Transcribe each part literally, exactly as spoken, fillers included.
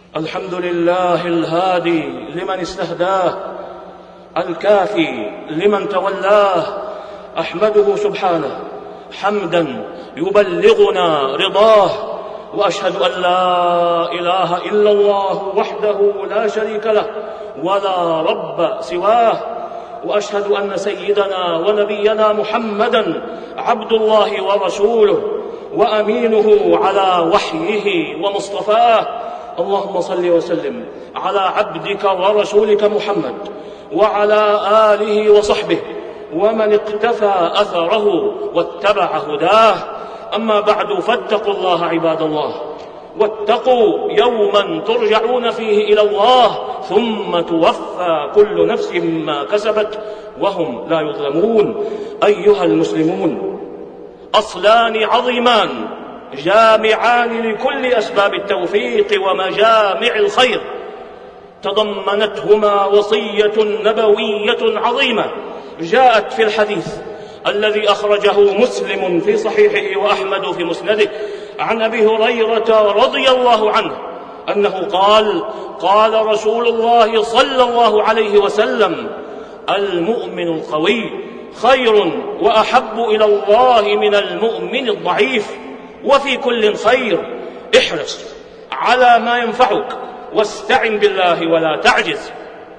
الحمد لله الهادي لمن استهداه، الكافي لمن تولاه. أحمده سبحانه حمدا يبلغنا رضاه، وأشهد أن لا إله إلا الله وحده لا شريك له ولا رب سواه، وأشهد أن سيدنا ونبينا محمدا عبد الله ورسوله وأمينه على وحيه ومصطفاه. اللهم صل وسلم على عبدك ورسولك محمد وعلى آله وصحبه ومن اقتفى أثره واتبع هداه. أما بعد، فاتقوا الله عباد الله، واتقوا يوما ترجعون فيه إلى الله ثم توفى كل نفس ما كسبت وهم لا يظلمون. أيها المسلمون، أصلان عظيمان جامعان لكل أسباب التوفيق ومجامع الخير، تضمنتهما وصية نبوية عظيمة جاءت في الحديث الذي أخرجه مسلم في صحيحه وأحمد في مسنده عن أبي هريرة رضي الله عنه أنه قال: قال رسول الله صلى الله عليه وسلم: المؤمن القوي خير وأحب إلى الله من المؤمن الضعيف، وفي كل خير، احرص على ما ينفعك واستعن بالله ولا تعجز.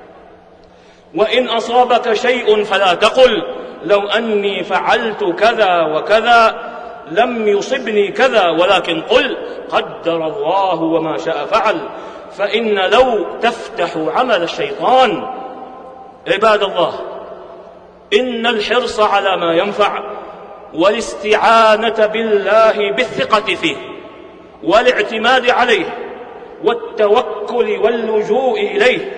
وإن أصابك شيء فلا تقل لو أني فعلت كذا وكذا لم يصبني كذا، ولكن قل قدر الله وما شاء فعل، فإن لو تفتح عمل الشيطان. عباد الله، إن الحرص على ما ينفع والاستعانة بالله بالثقة فيه والاعتماد عليه والتوكل واللجوء إليه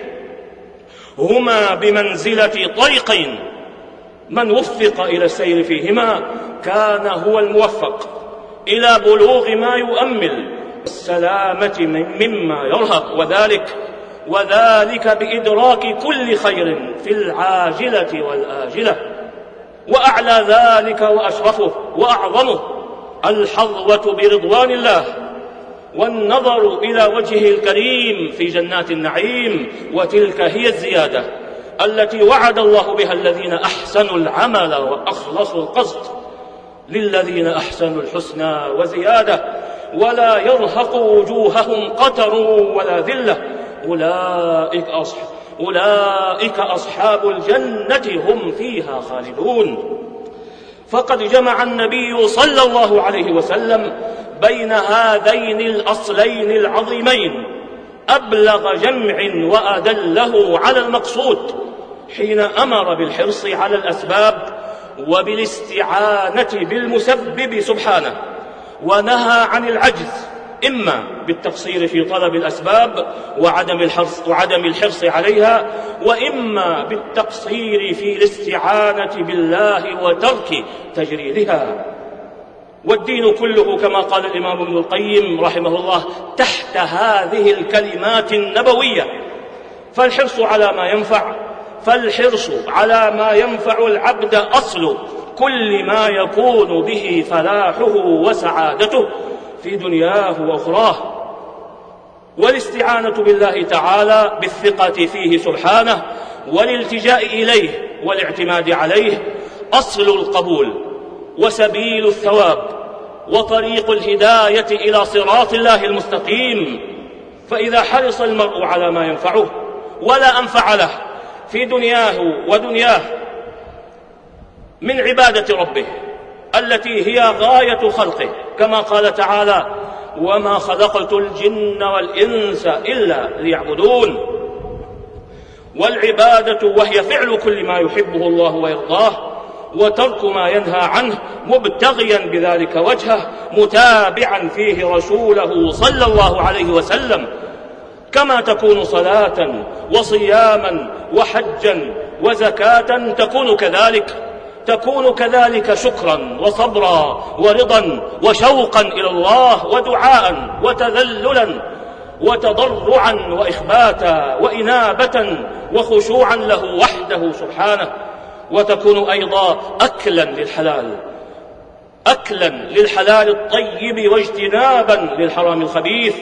هما بمنزلة طريقين، من وفق إلى السير فيهما كان هو الموفق إلى بلوغ ما يؤمل السلامة مما يرهق، وذلك وذلك بإدراك كل خير في العاجلة والآجلة. وأعلى ذلك وأشرفه وأعظمه الحظوة برضوان الله والنظر إلى وجهه الكريم في جنات النعيم، وتلك هي الزيادة التي وعد الله بها الذين أحسنوا العمل وأخلصوا القصد. للذين أحسنوا الحسنى وزيادة ولا يرهق وجوههم قتر ولا ذلة، أولئك أصحاب أولئك أصحاب الجنة هم فيها خالدون. فقد جمع النبي صلى الله عليه وسلم بين هذين الأصلين العظيمين أبلغ جمع وأدله على المقصود حين أمر بالحرص على الأسباب وبالاستعانة بالمسبب سبحانه، ونهى عن العجز إما بالتقصير في طلب الأسباب وعدم الحرص, وعدم الحرص عليها، وإما بالتقصير في الاستعانة بالله وترك تجريدها. والدين كله كما قال الإمام ابن القيم رحمه الله تحت هذه الكلمات النبوية. فالحرص على ما ينفع فالحرص على ما ينفع العبد أصل كل ما يكون به فلاحه وسعادته في دنياه وأخراه. والاستعانة بالله تعالى بالثقة فيه سبحانه والالتجاء إليه والاعتماد عليه أصل القبول وسبيل الثواب وطريق الهداية إلى صراط الله المستقيم. فإذا حرص المرء على ما ينفعه ولا أنفع له في دنياه ودنياه من عبادة ربه التي هي غاية خلقه، كما قال تعالى: وما خلقت الجن والإنس إلا ليعبدون. والعبادة وهي فعل كل ما يحبه الله ويرضاه وترك ما ينهى عنه مبتغيا بذلك وجهه متابعا فيه رسوله صلى الله عليه وسلم، كما تكون صلاة وصياما وحجا وزكاة تكون كذلك تكون كذلك شكرا وصبرا ورضا وشوقا إلى الله ودعاء وتذللا وتضرعا وإخباتا وإنابة وخشوعا له وحده سبحانه. وتكون أيضا أكلا للحلال أكلا للحلال الطيب واجتنابا للحرام الخبيث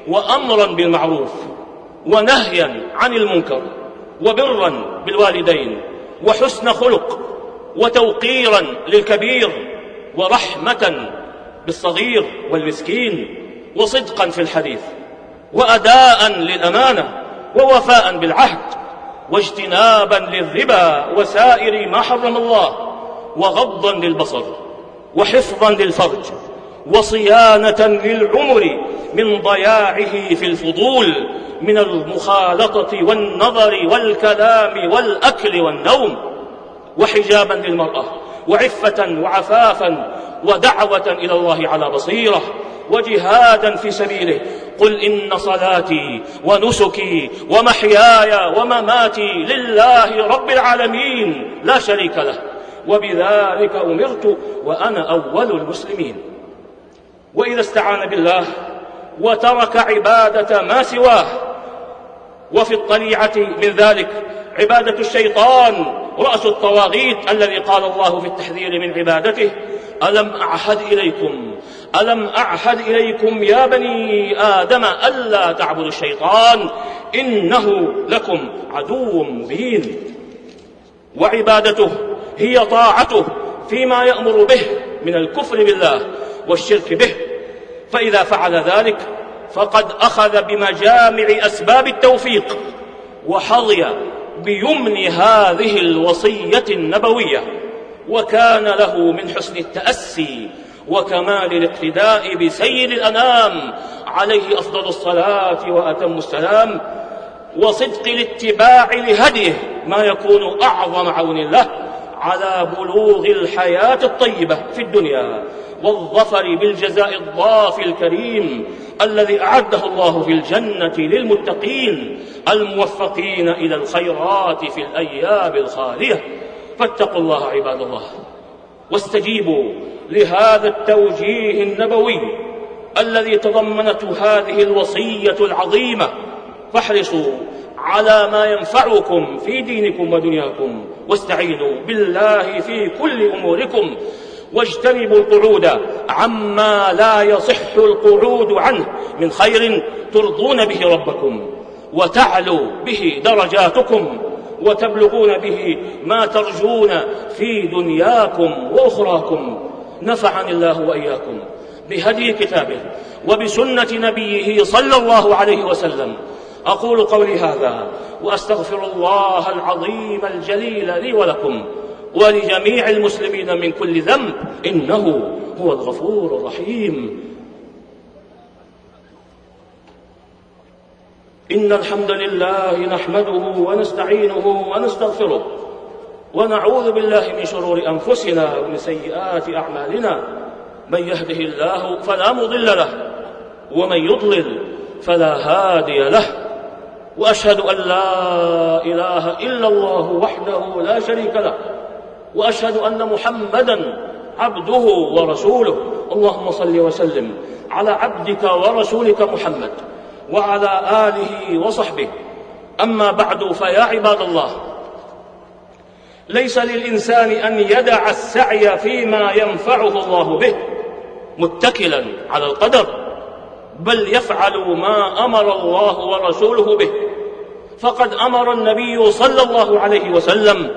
وأمرا بالمعروف ونهيا عن المنكر وبرا بالوالدين وحسن خلق وتوقيرا للكبير ورحمة بالصغير والمسكين وصدقا في الحديث وأداء للأمانة ووفاء بالعهد واجتنابا للربا وسائر ما حرم الله وغضا للبصر وحفظا للفرج وصيانة للعمر من ضياعه في الفضول من المخالطة والنظر والكلام والأكل والنوم وحجابا للمرأة وعفة وعفافا ودعوة إلى الله على بصيرة وجهادا في سبيله. قل إن صلاتي ونسكي ومحياي ومماتي لله رب العالمين لا شريك له وبذلك أمرت وأنا أول المسلمين. وإذا استعان بالله وترك عبادة ما سواه وفي الطليعة من ذلك عبادة الشيطان رأس الطواغيت الذي قال الله في التحذير من عبادته ألم أعهد إليكم ألم أعهد إليكم يا بني آدم ألا تعبدوا الشيطان إنه لكم عدو مبين. وعبادته هي طاعته فيما يأمر به من الكفر بالله والشرك به، فإذا فعل ذلك فقد أخذ بمجامع أسباب التوفيق وحظي بيمن هذه الوصية النبوية، وكان له من حسن التأسي وكمال الاقتداء بسيد الأنام عليه أفضل الصلاة وأتم السلام وصدق الاتباع لهديه ما يكون أعظم عون له على بلوغ الحياة الطيبة في الدنيا والظفر بالجزاء الضافي الكريم الذي أعده الله في الجنة للمتقين الموفقين إلى الخيرات في الأيام الخالية. فاتقوا الله عباد الله واستجيبوا لهذا التوجيه النبوي الذي تضمنته هذه الوصية العظيمة، فاحرصوا على ما ينفعكم في دينكم ودنياكم واستعينوا بالله في كل أموركم واجتنبوا القعود عما لا يصح القعود عنه من خير ترضون به ربكم وتعلوا به درجاتكم وتبلغون به ما ترجون في دنياكم وأخراكم. نفعني الله وإياكم بهدي كتابه وبسنة نبيه صلى الله عليه وسلم. أقول قولي هذا وأستغفر الله العظيم الجليل لي ولكم ولجميع المسلمين من كل ذنب إنه هو الغفور الرحيم. إن الحمد لله نحمده ونستعينه ونستغفره ونعوذ بالله من شرور أنفسنا ومن سيئات أعمالنا، من يهده الله فلا مضل له ومن يضلل فلا هادي له، وأشهد أن لا إله إلا الله وحده لا شريك له، وأشهد أن محمدًا عبده ورسوله. اللهم صل وسلم على عبدك ورسولك محمد وعلى آله وصحبه. أما بعد، فيا عباد الله، ليس للإنسان أن يدع السعي فيما ينفعه الله به متكلا على القدر، بل يفعل ما أمر الله ورسوله به. فقد أمر النبي صلى الله عليه وسلم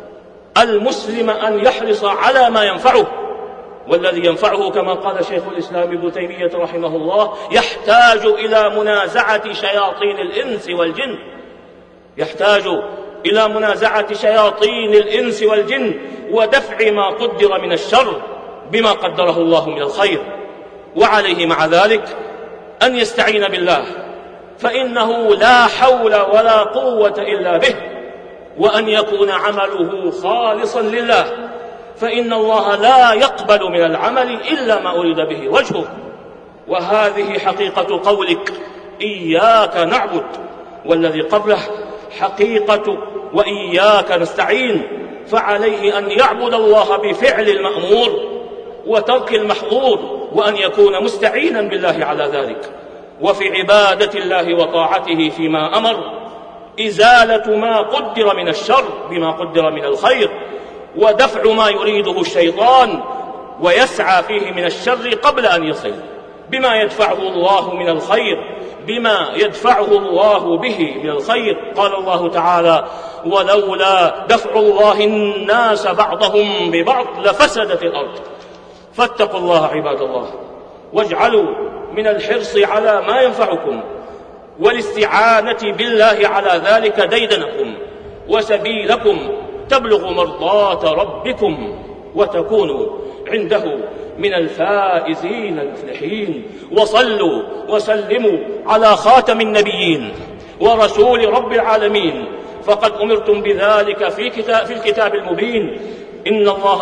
المسلم أن يحرص على ما ينفعه، والذي ينفعه كما قال شيخ الإسلام ابن تيمية رحمه الله يحتاج إلى منازعة شياطين الإنس والجن يحتاج إلى منازعة شياطين الإنس والجن ودفع ما قدر من الشر بما قدره الله من الخير. وعليه مع ذلك أن يستعين بالله، فإنه لا حول ولا قوة إلا به، وأن يكون عمله خالصا لله، فإن الله لا يقبل من العمل إلا ما أريد به وجهه. وهذه حقيقة قولك إياك نعبد، والذي قبله حقيقة وإياك نستعين، فعليه أن يعبد الله بفعل المأمور وترك المحظور، وأن يكون مستعينا بالله على ذلك. وفي عبادة الله وطاعته فيما أمر إزالة ما قدر من الشر بما قدر من الخير، ودفع ما يريده الشيطان ويسعى فيه من الشر قبل أن يصل بما يدفعه الله من الخير بما يدفعه الله به من الخير. قال الله تعالى: ولولا دفع الله الناس بعضهم ببعض لفسدت الأرض. فاتقوا الله عباد الله، واجعلوا من الحرص على ما ينفعكم والاستعانة بالله على ذلك ديدنكم وسبيلكم تبلغ مرضاة ربكم وتكونوا عنده من الفائزين المفلحين. وصلوا وسلموا على خاتم النبيين ورسول رب العالمين، فقد أمرتم بذلك في, كتاب في الكتاب المبين: إن الله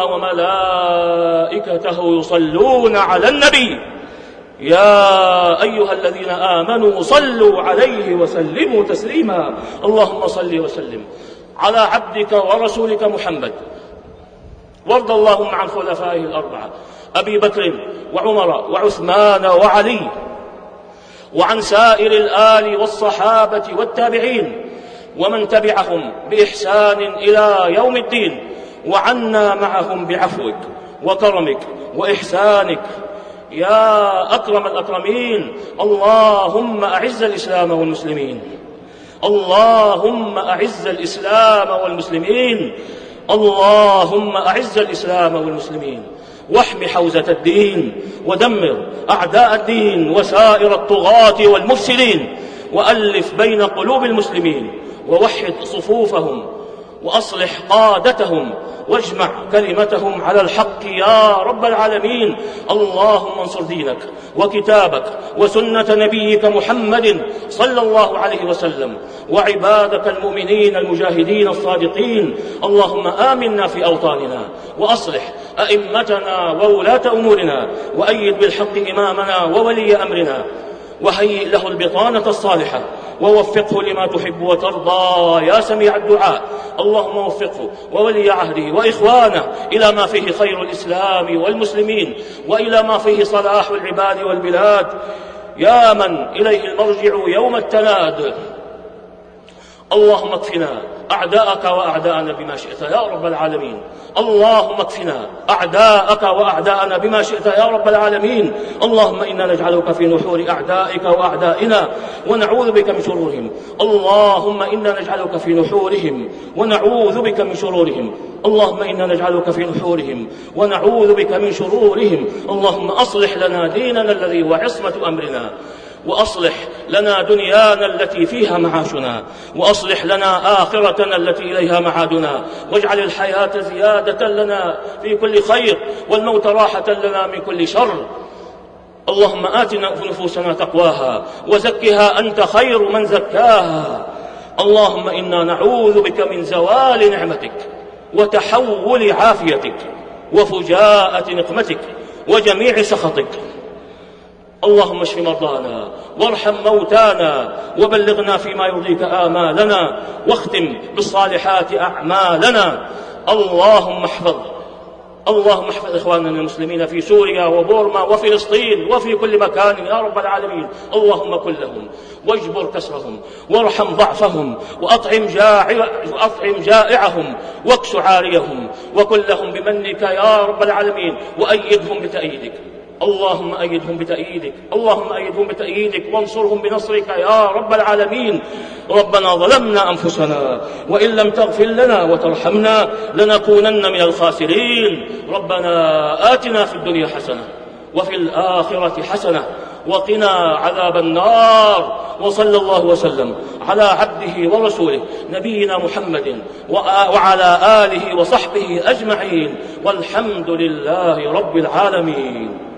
وملائكته يصلون على النبي يا أيها الذين آمنوا صلوا عليه وسلموا تسليما. اللهم صل وسلم على عبدك ورسولك محمد، وارض اللهم عن خلفائه الأربعة أبي بكر وعمر وعثمان وعلي، وعن سائر الآل والصحابة والتابعين ومن تبعهم بإحسان إلى يوم الدين، وعنا معهم بعفوك وكرمك وإحسانك يا أكرم الأكرمين. اللهم أعز الإسلام والمسلمين، اللهم أعز الإسلام والمسلمين، اللهم أعز الإسلام والمسلمين، واحم حوزة الدين، ودمر أعداء الدين وسائر الطغاة والمفسدين، وألف بين قلوب المسلمين، ووحد صفوفهم، وأصلح قادتهم، واجمع كلمتهم على الحق يا رب العالمين. اللهم انصر دينك وكتابك وسنة نبيك محمد صلى الله عليه وسلم، وعبادك المؤمنين المجاهدين الصادقين. اللهم آمنا في أوطاننا، وأصلح أئمتنا وولاة أمورنا، وأيد بالحق إمامنا وولي أمرنا، وهيئ له البطانة الصالحة، ووفقه لما تحب وترضى يا سميع الدعاء. اللهم وفقه وولي عهده وإخوانه إلى ما فيه خير الإسلام والمسلمين، وإلى ما فيه صلاح العباد والبلاد، يا من إليه المرجع يوم التناد. اللهم اكفنا أعداءك وأعداءنا بما شئت يا رب العالمين. اللهم اكفنا أعداءك وأعداءنا بما شئت يا رب العالمين. اللهم إنا نجعلك في نحور أعدائك وأعدائنا ونعوذ بك من شرورهم. اللهم إنا نجعلك في نحورهم ونعوذ بك من شرورهم. اللهم إنا نجعلك في نحورهم ونعوذ بك من شرورهم. اللهم أصلح لنا ديننا الذي هو عصمة أمرنا، وأصلح لنا دنيانا التي فيها معاشنا، وأصلح لنا آخرتنا التي إليها معادنا، واجعل الحياة زيادة لنا في كل خير، والموت راحة لنا من كل شر. اللهم آتنا نفوسنا تقواها وزكها أنت خير من زكاها. اللهم إنا نعوذ بك من زوال نعمتك وتحول عافيتك وفجاءة نقمتك وجميع سخطك. اللهم اشف مرضانا وارحم موتانا وبلغنا فيما يرضيك آمالنا، واختم بالصالحات أعمالنا. اللهم احفظ اللهم احفظ إخواننا المسلمين في سوريا وبورما وفلسطين وفي كل مكان يا رب العالمين. اللهم كن لهم واجبر كسرهم وارحم ضعفهم، وأطعم, جائع وأطعم جائعهم واكس عاريهم، وكن لهم بمنك يا رب العالمين، وأيدهم بتأييدك. اللهم أيدهم بتأييدك اللهم أيدهم بتأييدك وانصرهم بنصرك يا رب العالمين. ربنا ظلمنا أنفسنا وإن لم تغفر لنا وترحمنا لنكونن من الخاسرين. ربنا آتنا في الدنيا حسنة وفي الآخرة حسنة وقنا عذاب النار. وصلى الله وسلم على عبده ورسوله نبينا محمد وعلى آله وصحبه أجمعين، والحمد لله رب العالمين.